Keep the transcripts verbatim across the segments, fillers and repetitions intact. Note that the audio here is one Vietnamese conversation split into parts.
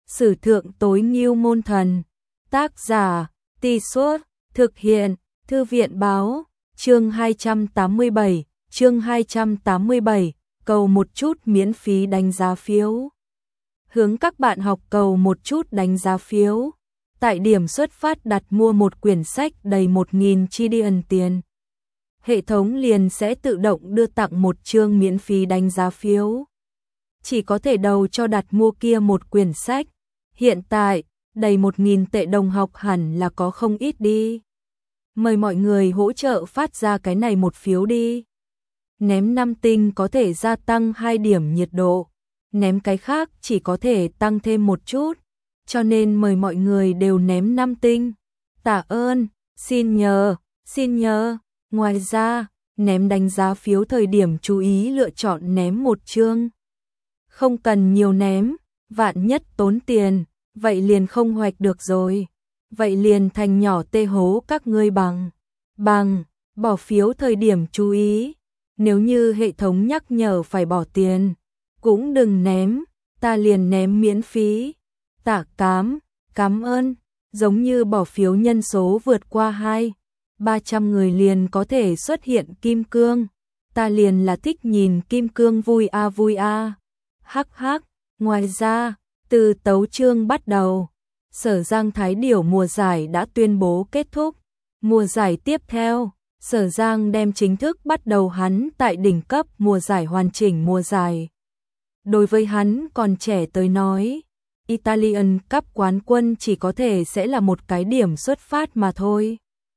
Sử thượng tối ngưu môn thần. Tác giả, Tì Suốt, thực hiện, Thư viện báo, chương hai trăm tám mươi bảy, chương hai trăm tám mươi bảy, cầu một chút miễn phí đánh giá phiếu. Hướng các bạn học cầu một chút đánh giá phiếu. Tại điểm xuất phát đặt mua một quyển sách đầy một nghìn chi đi ẩn tiền. Hệ thống liền sẽ tự động đưa tặng một chương miễn phí đánh giá phiếu. Chỉ có thể đầu cho đặt mua kia một quyển sách. Hiện tại, đầy một nghìn tệ đồng học hẳn là có không ít đi. Mời mọi người hỗ trợ phát ra cái này một phiếu đi. Ném năm tinh có thể gia tăng hai điểm nhiệt độ. Ném cái khác chỉ có thể tăng thêm một chút. Cho nên mời mọi người đều ném năm tinh. Tạ ơn, xin nhờ, xin nhờ. Ngoài ra, ném đánh giá phiếu thời điểm chú ý lựa chọn ném một chương. Không cần nhiều ném, vạn nhất tốn tiền, vậy liền không hoạch được rồi. Vậy liền thành nhỏ tê hố các ngươi bằng. Bằng, bỏ phiếu thời điểm chú ý. Nếu như hệ thống nhắc nhở phải bỏ tiền, cũng đừng ném, ta liền ném miễn phí. Tạ cám, cảm ơn, giống như bỏ phiếu nhân số vượt qua hai, ba trăm người liền có thể xuất hiện kim cương. Ta liền là thích nhìn kim cương vui a à vui a. À. Hắc hắc, ngoài ra, từ tấu chương bắt đầu, Sở Giang Thái Điểu mùa giải đã tuyên bố kết thúc. Mùa giải tiếp theo, Sở Giang đem chính thức bắt đầu hắn tại đỉnh cấp mùa giải hoàn chỉnh mùa giải. Đối với hắn còn trẻ tới nói, Italian Cup quán quân chỉ có thể sẽ là một cái điểm xuất phát mà thôi.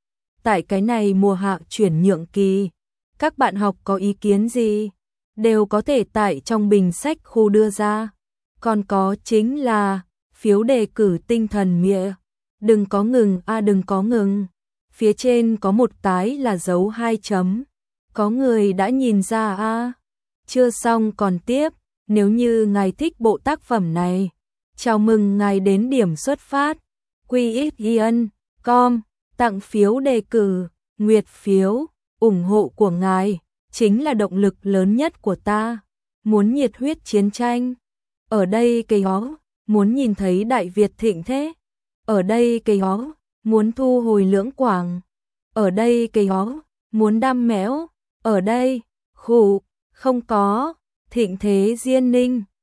Tại cái này mùa hạ chuyển nhượng kỳ, các bạn học có ý kiến gì? Đều có thể tại trong bình sách khu đưa ra. Còn có chính là phiếu đề cử tinh thần mịa. Đừng có ngừng a à đừng có ngừng. Phía trên có một cái là dấu hai chấm. Có người đã nhìn ra a à. Chưa xong còn tiếp. Nếu như ngài thích bộ tác phẩm này, chào mừng ngài đến điểm xuất phát. quy ích ian chấm com tặng phiếu đề cử, nguyệt phiếu, ủng hộ của ngài chính là động lực lớn nhất của ta. Muốn nhiệt huyết chiến tranh, ở đây cây ó, muốn nhìn thấy Đại Việt thịnh thế, ở đây cây ó, muốn thu hồi Lưỡng Quảng, ở đây cây ó, muốn đam mẽo, ở đây, khủ, không có, thịnh thế Diên Ninh.